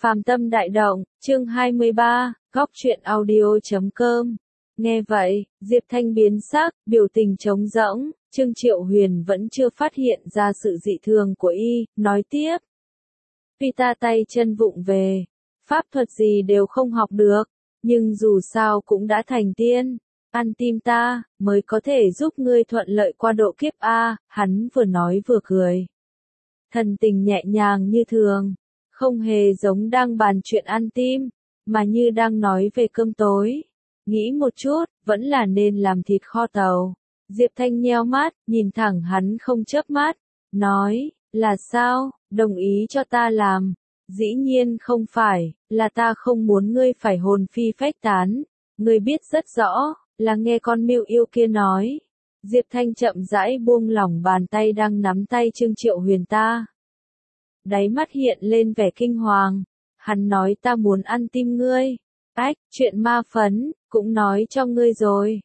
Phàm Tâm Đại Động, chương 23, góc truyện audio.com. Nghe vậy, Diệp Thanh biến sắc, biểu tình trống rỗng, Trương Triệu Huyền vẫn chưa phát hiện ra sự dị thường của y, nói tiếp. Tuy ta tay chân vụng về, pháp thuật gì đều không học được, nhưng dù sao cũng đã thành tiên, ăn tim ta, mới có thể giúp ngươi thuận lợi qua độ kiếp A, hắn vừa nói vừa cười. Thần tình nhẹ nhàng như thường, không hề giống đang bàn chuyện ăn tim, mà như đang nói về cơm tối. Nghĩ một chút, vẫn là nên làm thịt kho tàu. Diệp Thanh nheo mắt, nhìn thẳng hắn không chớp mắt, nói, là sao, đồng ý cho ta làm. Dĩ nhiên không phải, là ta không muốn ngươi phải hồn phi phách tán. Ngươi biết rất rõ, là nghe con Miêu Yêu kia nói. Diệp Thanh chậm rãi buông lỏng bàn tay đang nắm tay Trương Triệu Huyền ta. Đáy mắt hiện lên vẻ kinh hoàng. Hắn nói ta muốn ăn tim ngươi. Ách, chuyện ma phấn, cũng nói cho ngươi rồi.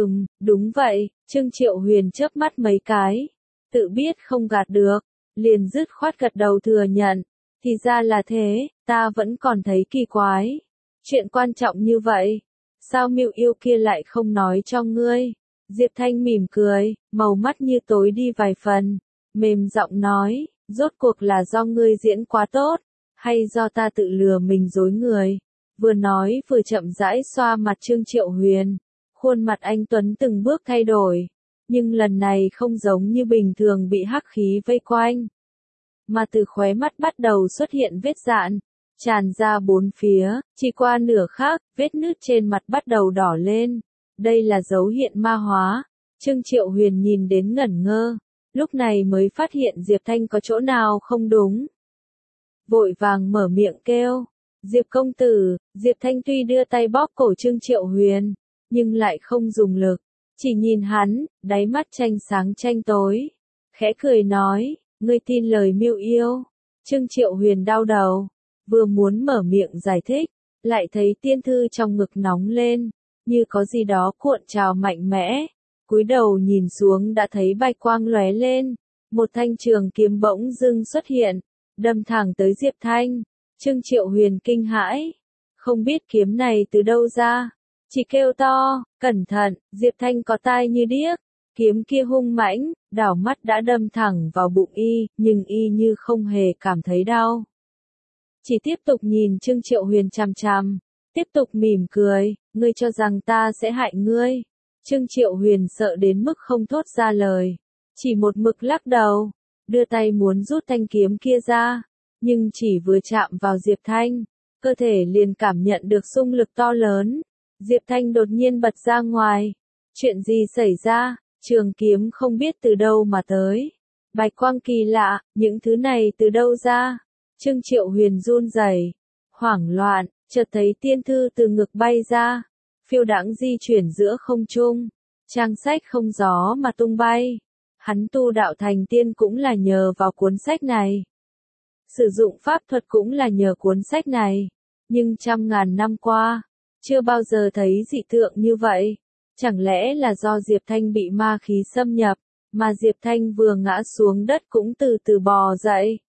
Đúng vậy, Trương Triệu Huyền chớp mắt mấy cái. Tự biết không gạt được, liền dứt khoát gật đầu thừa nhận. Thì ra là thế, ta vẫn còn thấy kỳ quái. Chuyện quan trọng như vậy, sao Miêu Yêu kia lại không nói cho ngươi? Diệp Thanh mỉm cười, màu mắt như tối đi vài phần, mềm giọng nói, rốt cuộc là do ngươi diễn quá tốt, hay do ta tự lừa mình dối người? Vừa nói vừa chậm rãi xoa mặt Trương Triệu Huyền, khuôn mặt anh tuấn từng bước thay đổi, nhưng lần này không giống như bình thường bị hắc khí vây quanh, mà từ khóe mắt bắt đầu xuất hiện vết dạn, tràn ra bốn phía, chỉ qua nửa khắc, vết nứt trên mặt bắt đầu đỏ lên. Đây là dấu hiện ma hóa. Trương Triệu Huyền nhìn đến ngẩn ngơ, lúc này mới phát hiện Diệp Thanh có chỗ nào không đúng. Vội vàng mở miệng kêu, Diệp công tử. Diệp Thanh tuy đưa tay bóp cổ Trương Triệu Huyền, nhưng lại không dùng lực, chỉ nhìn hắn, đáy mắt tranh sáng tranh tối, khẽ cười nói, ngươi tin lời Miêu Yêu? Trương Triệu Huyền đau đầu, vừa muốn mở miệng giải thích, lại thấy tiên thư trong ngực nóng lên, như có gì đó cuộn trào mạnh mẽ. Cúi đầu nhìn xuống đã thấy bạch quang lóe lên, một thanh trường kiếm bỗng dưng xuất hiện, đâm thẳng tới Diệp Thanh. Trương Triệu Huyền kinh hãi, không biết kiếm này từ đâu ra, chỉ kêu to, cẩn thận. Diệp Thanh có tai như điếc, kiếm kia hung mãnh, đảo mắt đã đâm thẳng vào bụng y, nhưng y như không hề cảm thấy đau. Chỉ tiếp tục nhìn Trương Triệu Huyền chằm chằm, tiếp tục mỉm cười, ngươi cho rằng ta sẽ hại ngươi? Trương Triệu Huyền sợ đến mức không thốt ra lời, chỉ một mực lắc đầu, đưa tay muốn rút thanh kiếm kia ra, nhưng chỉ vừa chạm vào Diệp Thanh, cơ thể liền cảm nhận được xung lực to lớn. Diệp Thanh đột nhiên bật ra ngoài. Chuyện gì xảy ra? Trường kiếm không biết từ đâu mà tới. Bạch quang kỳ lạ, những thứ này từ đâu ra? Trương Triệu Huyền run rẩy, hoảng loạn, chợt thấy tiên thư từ ngực bay ra, phiêu đãng di chuyển giữa không trung, trang sách không gió mà tung bay. Hắn tu đạo thành tiên cũng là nhờ vào cuốn sách này. Sử dụng pháp thuật cũng là nhờ cuốn sách này. Nhưng trăm ngàn năm qua, chưa bao giờ thấy dị tượng như vậy. Chẳng lẽ là do Diệp Thanh bị ma khí xâm nhập, mà Diệp Thanh vừa ngã xuống đất cũng từ từ bò dậy.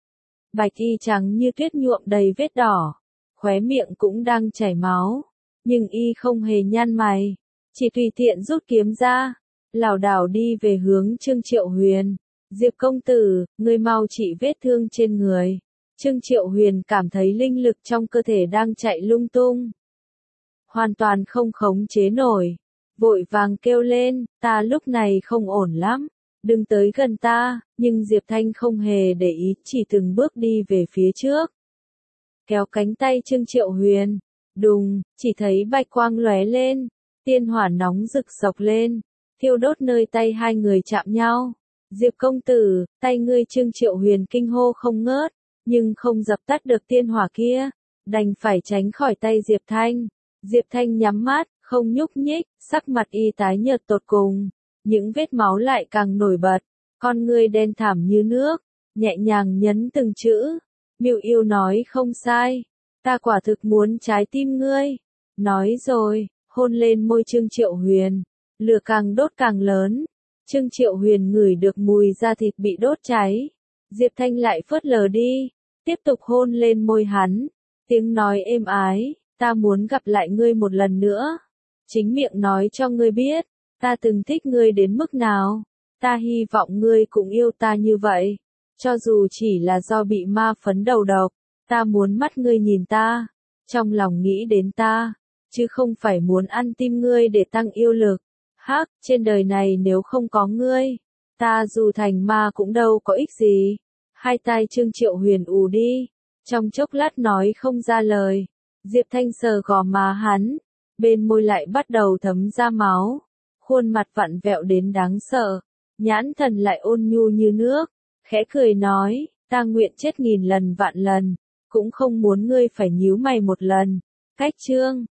Bạch y trắng như tuyết nhuộm đầy vết đỏ, khóe miệng cũng đang chảy máu, nhưng y không hề nhăn mày, chỉ tùy tiện rút kiếm ra, lảo đảo đi về hướng Trương Triệu Huyền. Diệp công tử, ngươi mau trị vết thương trên người. Trương Triệu Huyền cảm thấy linh lực trong cơ thể đang chạy lung tung, hoàn toàn không khống chế nổi, vội vàng kêu lên, ta lúc này không ổn lắm, đừng tới gần ta. Nhưng Diệp Thanh không hề để ý, chỉ từng bước đi về phía trước, kéo cánh tay Trương Triệu Huyền. Đùng, chỉ thấy bạch quang lóe lên, tiên hỏa nóng rực sộc lên, thiêu đốt nơi tay hai người chạm nhau. Diệp công tử, tay ngươi. Trương Triệu Huyền kinh hô không ngớt, nhưng không dập tắt được tiên hỏa kia, đành phải tránh khỏi tay Diệp Thanh. Diệp Thanh nhắm mắt, không nhúc nhích, sắc mặt y tái nhợt tột cùng, những vết máu lại càng nổi bật, con ngươi đen thẳm như nước, nhẹ nhàng nhấn từng chữ. Miêu Yêu nói không sai, ta quả thực muốn trái tim ngươi. Nói rồi, hôn lên môi Trương Triệu Huyền, lửa càng đốt càng lớn. Trương Triệu Huyền ngửi được mùi da thịt bị đốt cháy. Diệp Thanh lại phớt lờ đi, tiếp tục hôn lên môi hắn, Tiếng nói êm ái, ta muốn gặp lại ngươi một lần nữa. Chính miệng nói cho ngươi biết, ta từng thích ngươi đến mức nào. Ta hy vọng ngươi cũng yêu ta như vậy. Cho dù chỉ là do bị ma phấn đầu độc, ta muốn mắt ngươi nhìn ta, trong lòng nghĩ đến ta, chứ không phải muốn ăn tim ngươi để tăng yêu lực. Hắc, trên đời này nếu không có ngươi, ta dù thành ma cũng đâu có ích gì. Hai tai Trương Triệu Huyền ù đi, trong chốc lát nói không ra lời. Diệp Thanh sờ gò má hắn, bên môi lại bắt đầu thấm ra máu, khuôn mặt vặn vẹo đến đáng sợ, nhãn thần lại ôn nhu như nước, khẽ cười nói, ta nguyện chết nghìn lần vạn lần, cũng không muốn ngươi phải nhíu mày một lần. Cách Trương